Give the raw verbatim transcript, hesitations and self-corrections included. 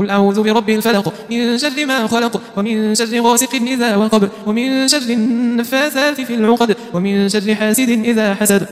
قل أعوذ برب الفلق من شر ما خلق ومن شر غاسق إذا وقب ومن شر النفاثات في العقد ومن شر حاسد إذا حسد.